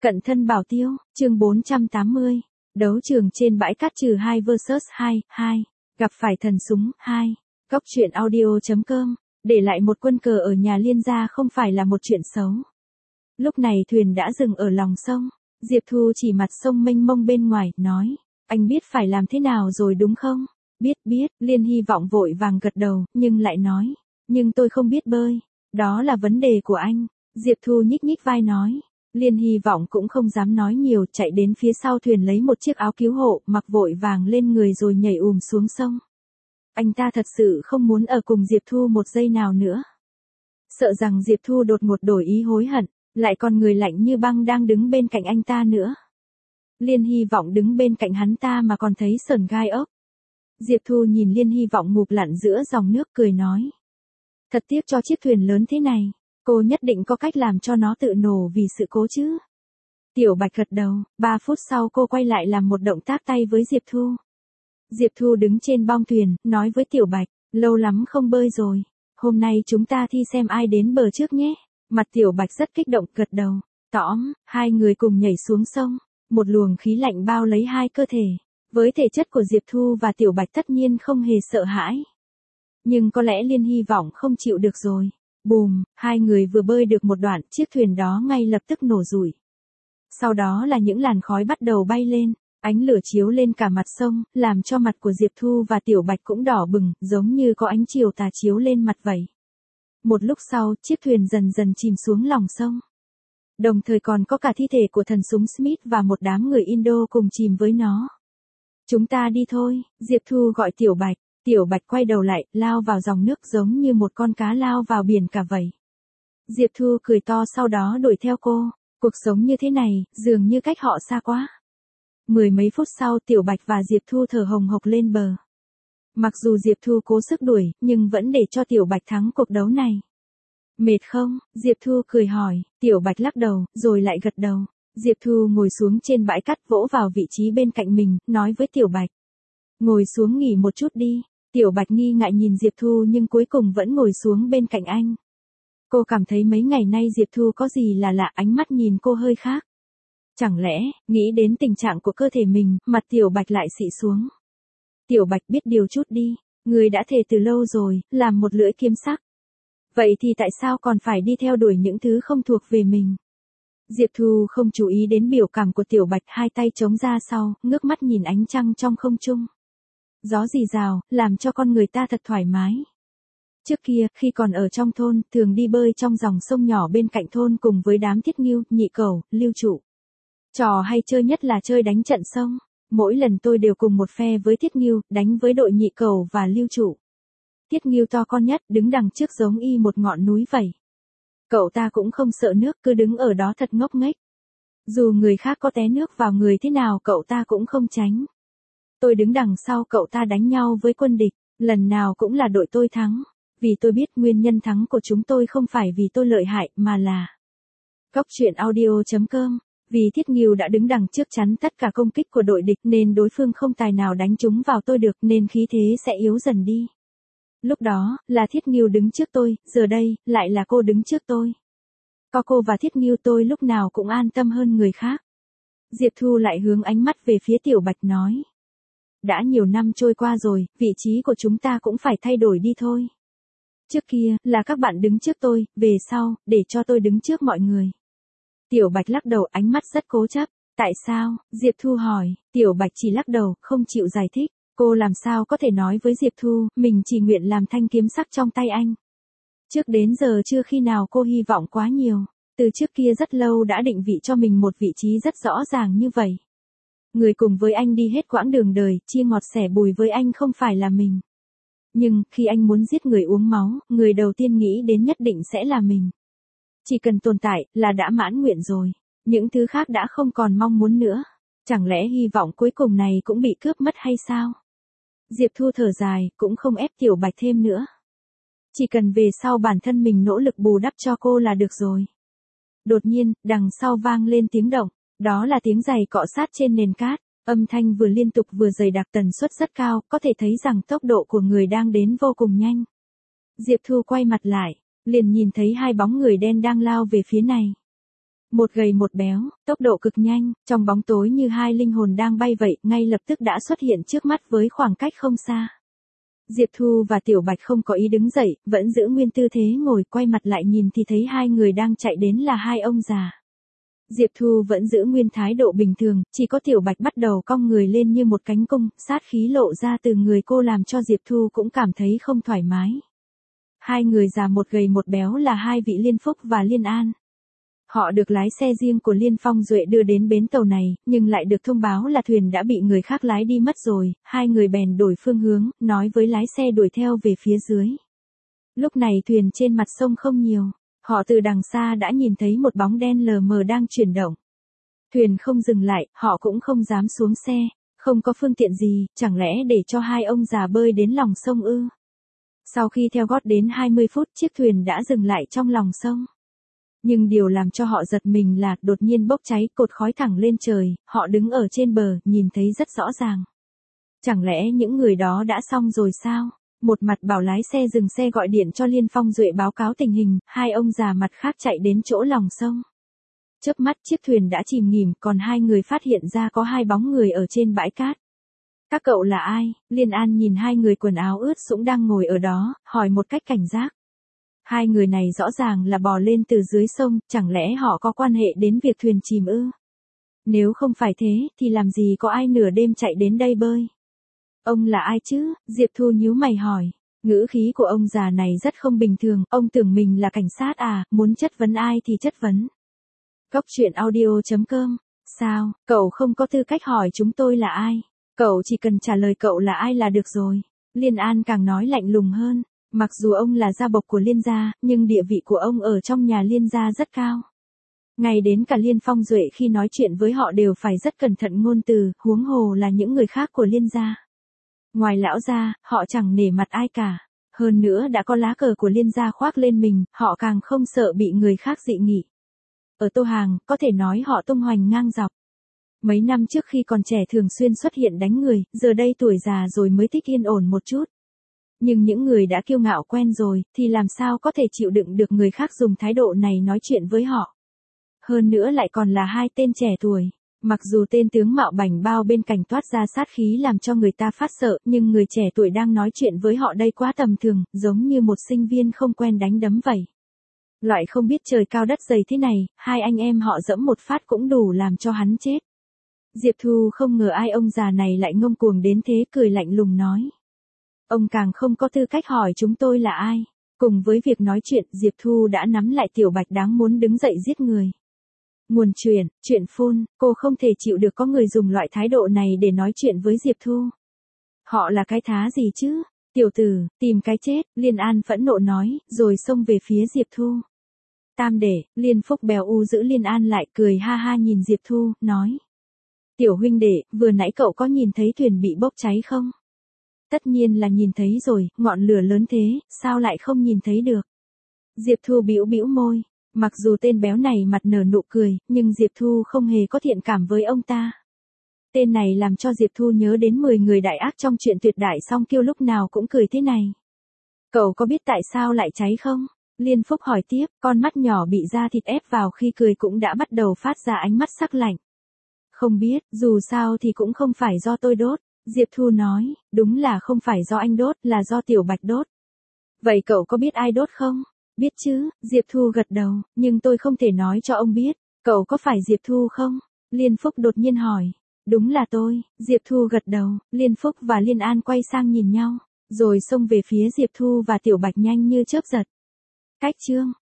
Cận thân bảo tiêu, chương 480. Đấu trường trên bãi cát trừ 2 vs 2, gặp phải thần súng 2. Cóc truyện audio.com, để lại một quân cờ ở nhà Liên gia không phải là một chuyện xấu. Lúc này thuyền đã dừng ở lòng sông, Diệp Thu chỉ mặt sông mênh mông bên ngoài, nói, anh biết phải làm thế nào rồi đúng không? Biết, Liên hy vọng vội vàng gật đầu, nhưng lại nói, nhưng tôi không biết bơi, đó là vấn đề của anh. Diệp Thu nhích nhích vai nói. Liên hy vọng cũng không dám nói nhiều, chạy đến phía sau thuyền lấy một chiếc áo cứu hộ, mặc vội vàng lên người rồi nhảy xuống sông. Anh ta thật sự không muốn ở cùng Diệp Thu một giây nào nữa. Sợ rằng Diệp Thu đột ngột đổi ý hối hận, lại còn người lạnh như băng đang đứng bên cạnh anh ta nữa. Liên hy vọng đứng bên cạnh hắn ta mà còn thấy sởn gai ốc. Diệp Thu nhìn Liên hy vọng ngụp lặn giữa dòng nước cười nói. Thật tiếc cho chiếc thuyền lớn thế này. Cô nhất định có cách làm cho nó tự nổ vì sự cố chứ. Tiểu Bạch gật đầu, 3 phút sau cô quay lại làm một động tác tay với Diệp Thu. Diệp Thu đứng trên bong thuyền, nói với Tiểu Bạch, lâu lắm không bơi rồi. Hôm nay chúng ta thi xem ai đến bờ trước nhé. Mặt Tiểu Bạch rất kích động, gật đầu. Tõm, hai người cùng nhảy xuống sông. Một luồng khí lạnh bao lấy hai cơ thể. Với thể chất của Diệp Thu và Tiểu Bạch tất nhiên không hề sợ hãi. Nhưng có lẽ Liên hy vọng không chịu được rồi. Bùm, hai người vừa bơi được một đoạn, chiếc thuyền đó ngay lập tức nổ rủi. Sau đó là những làn khói bắt đầu bay lên, ánh lửa chiếu lên cả mặt sông, làm cho mặt của Diệp Thu và Tiểu Bạch cũng đỏ bừng, giống như có ánh chiều tà chiếu lên mặt vậy. Một lúc sau, chiếc thuyền dần dần chìm xuống lòng sông. Đồng thời còn có cả thi thể của thần súng Smith và một đám người Indo cùng chìm với nó. Chúng ta đi thôi, Diệp Thu gọi Tiểu Bạch. Tiểu Bạch quay đầu lại, lao vào dòng nước giống như một con cá lao vào biển cả vậy. Diệp Thu cười to sau đó đuổi theo cô. Cuộc sống như thế này, dường như cách họ xa quá. Mười mấy phút sau Tiểu Bạch và Diệp Thu thở hồng hộc lên bờ. Mặc dù Diệp Thu cố sức đuổi, nhưng vẫn để cho Tiểu Bạch thắng cuộc đấu này. Mệt không? Diệp Thu cười hỏi. Tiểu Bạch lắc đầu, rồi lại gật đầu. Diệp Thu ngồi xuống trên bãi cát vỗ vào vị trí bên cạnh mình, nói với Tiểu Bạch. Ngồi xuống nghỉ một chút đi. Tiểu Bạch nghi ngại nhìn Diệp Thu nhưng cuối cùng vẫn ngồi xuống bên cạnh anh. Cô cảm thấy mấy ngày nay Diệp Thu có gì là lạ, ánh mắt nhìn cô hơi khác. Chẳng lẽ, nghĩ đến tình trạng của cơ thể mình, mặt Tiểu Bạch lại xị xuống. Tiểu Bạch biết điều chút đi, người đã thề từ lâu rồi, làm một lưỡi kiếm sắc. Vậy thì tại sao còn phải đi theo đuổi những thứ không thuộc về mình? Diệp Thu không chú ý đến biểu cảm của Tiểu Bạch, hai tay chống ra sau, ngước mắt nhìn ánh trăng trong không trung. Gió rì rào, làm cho con người ta thật thoải mái. Trước kia, khi còn ở trong thôn, thường đi bơi trong dòng sông nhỏ bên cạnh thôn cùng với đám Thiết Ngưu, Nhị Cẩu, Lưu Trụ. Trò hay chơi nhất là chơi đánh trận sông. Mỗi lần tôi đều cùng một phe với Thiết Ngưu, đánh với đội Nhị Cẩu và Lưu Trụ. Thiết Ngưu to con nhất, đứng đằng trước giống y một ngọn núi vậy. Cậu ta cũng không sợ nước, cứ đứng ở đó thật ngốc nghếch. Dù người khác có té nước vào người thế nào cậu ta cũng không tránh. Tôi đứng đằng sau cậu ta đánh nhau với quân địch, lần nào cũng là đội tôi thắng. Vì tôi biết nguyên nhân thắng của chúng tôi không phải vì tôi lợi hại mà là Cóc truyện audio.com. Vì Thiết Ngưu đã đứng đằng trước chắn tất cả công kích của đội địch nên đối phương không tài nào đánh trúng vào tôi được nên khí thế sẽ yếu dần đi. Lúc đó, là Thiết Ngưu đứng trước tôi, giờ đây, lại là cô đứng trước tôi. Có cô và Thiết Ngưu tôi lúc nào cũng an tâm hơn người khác. Diệp Thu lại hướng ánh mắt về phía Tiểu Bạch nói. Đã nhiều năm trôi qua rồi, vị trí của chúng ta cũng phải thay đổi đi thôi. Trước kia, là các bạn đứng trước tôi, về sau, để cho tôi đứng trước mọi người. Tiểu Bạch lắc đầu, ánh mắt rất cố chấp. Tại sao? Diệp Thu hỏi. Tiểu Bạch chỉ lắc đầu, không chịu giải thích. Cô làm sao có thể nói với Diệp Thu, mình chỉ nguyện làm thanh kiếm sắc trong tay anh. Trước đến giờ chưa khi nào cô hy vọng quá nhiều. Từ trước kia rất lâu đã định vị cho mình một vị trí rất rõ ràng như vậy. Người cùng với anh đi hết quãng đường đời, chia ngọt sẻ bùi với anh không phải là mình. Nhưng, khi anh muốn giết người uống máu, người đầu tiên nghĩ đến nhất định sẽ là mình. Chỉ cần tồn tại, là đã mãn nguyện rồi. Những thứ khác đã không còn mong muốn nữa. Chẳng lẽ hy vọng cuối cùng này cũng bị cướp mất hay sao? Diệp Thu thở dài, cũng không ép Tiểu Bạch thêm nữa. Chỉ cần về sau bản thân mình nỗ lực bù đắp cho cô là được rồi. Đột nhiên, đằng sau vang lên tiếng động. Đó là tiếng giày cọ sát trên nền cát. Âm thanh vừa liên tục vừa dày đặc, tần suất rất cao, có thể thấy rằng tốc độ của người đang đến vô cùng nhanh. Diệp Thu quay mặt lại, liền nhìn thấy hai bóng người đen đang lao về phía này. Một gầy một béo, tốc độ cực nhanh, trong bóng tối như hai linh hồn đang bay vậy, ngay lập tức đã xuất hiện trước mắt với khoảng cách không xa. Diệp Thu và Tiểu Bạch không có ý đứng dậy, vẫn giữ nguyên tư thế ngồi, quay mặt lại nhìn thì thấy hai người đang chạy đến là hai ông già. Diệp Thu vẫn giữ nguyên thái độ bình thường, chỉ có Tiểu Bạch bắt đầu cong người lên như một cánh cung, sát khí lộ ra từ người cô làm cho Diệp Thu cũng cảm thấy không thoải mái. Hai người già một gầy một béo là hai vị Liên Phúc và Liên An. Họ được lái xe riêng của Liên Phong Duệ đưa đến bến tàu này, nhưng lại được thông báo là thuyền đã bị người khác lái đi mất rồi, hai người bèn đổi phương hướng, nói với lái xe đuổi theo về phía dưới. Lúc này thuyền trên mặt sông không nhiều, họ từ đằng xa đã nhìn thấy một bóng đen lờ mờ đang chuyển động. Thuyền không dừng lại, họ cũng không dám xuống xe, không có phương tiện gì, chẳng lẽ để cho hai ông già bơi đến lòng sông ư? Sau khi theo gót đến 20 phút, chiếc thuyền đã dừng lại trong lòng sông. Nhưng điều làm cho họ giật mình là đột nhiên bốc cháy, cột khói thẳng lên trời, họ đứng ở trên bờ, nhìn thấy rất rõ ràng. Chẳng lẽ những người đó đã xong rồi sao? Một mặt bảo lái xe dừng xe gọi điện cho Liên Phong Duệ báo cáo tình hình, hai ông già mặt khác chạy đến chỗ lòng sông. Chớp mắt chiếc thuyền đã chìm nghỉm, còn hai người phát hiện ra có hai bóng người ở trên bãi cát. Các cậu là ai? Liên An nhìn hai người quần áo ướt sũng đang ngồi ở đó, hỏi một cách cảnh giác. Hai người này rõ ràng là bò lên từ dưới sông, chẳng lẽ họ có quan hệ đến việc thuyền chìm ư? Nếu không phải thế, thì làm gì có ai nửa đêm chạy đến đây bơi? Ông là ai chứ? Diệp Thu nhíu mày hỏi. Ngữ khí của ông già này rất không bình thường, ông tưởng mình là cảnh sát à, muốn chất vấn ai thì chất vấn. Cốc truyện audio.com. Sao, cậu không có tư cách hỏi chúng tôi là ai? Cậu chỉ cần trả lời cậu là ai là được rồi. Liên An càng nói lạnh lùng hơn. Mặc dù ông là gia bộc của Liên gia, nhưng địa vị của ông ở trong nhà Liên gia rất cao. Ngay đến cả Liên Phong Duệ khi nói chuyện với họ đều phải rất cẩn thận ngôn từ, huống hồ là những người khác của Liên gia. Ngoài lão gia, họ chẳng nể mặt ai cả. Hơn nữa đã có lá cờ của Liên gia khoác lên mình, họ càng không sợ bị người khác dị nghị. Ở Tô Hàng, có thể nói họ tung hoành ngang dọc. Mấy năm trước khi còn trẻ thường xuyên xuất hiện đánh người, giờ đây tuổi già rồi mới thích yên ổn một chút. Nhưng những người đã kiêu ngạo quen rồi, thì làm sao có thể chịu đựng được người khác dùng thái độ này nói chuyện với họ. Hơn nữa lại còn là hai tên trẻ tuổi. Mặc dù tên tướng mạo bảnh bao bên cạnh toát ra sát khí làm cho người ta phát sợ, nhưng người trẻ tuổi đang nói chuyện với họ đây quá tầm thường, giống như một sinh viên không quen đánh đấm vậy. Loại không biết trời cao đất dày thế này, hai anh em họ dẫm một phát cũng đủ làm cho hắn chết. Diệp Thu không ngờ ai ông già này lại ngông cuồng đến thế, cười lạnh lùng nói. Ông càng không có tư cách hỏi chúng tôi là ai. Cùng với việc nói chuyện, Diệp Thu đã nắm lại Tiểu Bạch đáng muốn đứng dậy giết người. Nguồn chuyện phun, cô không thể chịu được có người dùng loại thái độ này để nói chuyện với Diệp Thu. Họ là cái thá gì chứ? Tiểu tử, tìm cái chết, Liên An phẫn nộ nói, rồi xông về phía Diệp Thu. Tam đệ, Liên Phúc bèo u giữ Liên An lại, cười ha ha nhìn Diệp Thu, nói. Tiểu huynh đệ, vừa nãy cậu có nhìn thấy thuyền bị bốc cháy không? Tất nhiên là nhìn thấy rồi, ngọn lửa lớn thế, sao lại không nhìn thấy được? Diệp Thu bĩu bĩu môi, mặc dù tên béo này mặt nở nụ cười, nhưng Diệp Thu không hề có thiện cảm với ông ta. Tên này làm cho Diệp Thu nhớ đến 10 người đại ác trong truyện Tuyệt Đại Song Kiêu lúc nào cũng cười thế này. Cậu có biết tại sao lại cháy không? Liên Phúc hỏi tiếp, con mắt nhỏ bị da thịt ép vào khi cười cũng đã bắt đầu phát ra ánh mắt sắc lạnh. Không biết, dù sao thì cũng không phải do tôi đốt. Diệp Thu nói, đúng là không phải do anh đốt, là do Tiểu Bạch đốt. Vậy cậu có biết ai đốt không? Biết chứ, Diệp Thu gật đầu, nhưng tôi không thể nói cho ông biết. Cậu có phải Diệp Thu không? Liên Phúc đột nhiên hỏi. Đúng là tôi, Diệp Thu gật đầu, Liên Phúc và Liên An quay sang nhìn nhau, rồi xông về phía Diệp Thu và Tiểu Bạch nhanh như chớp giật. Cách chương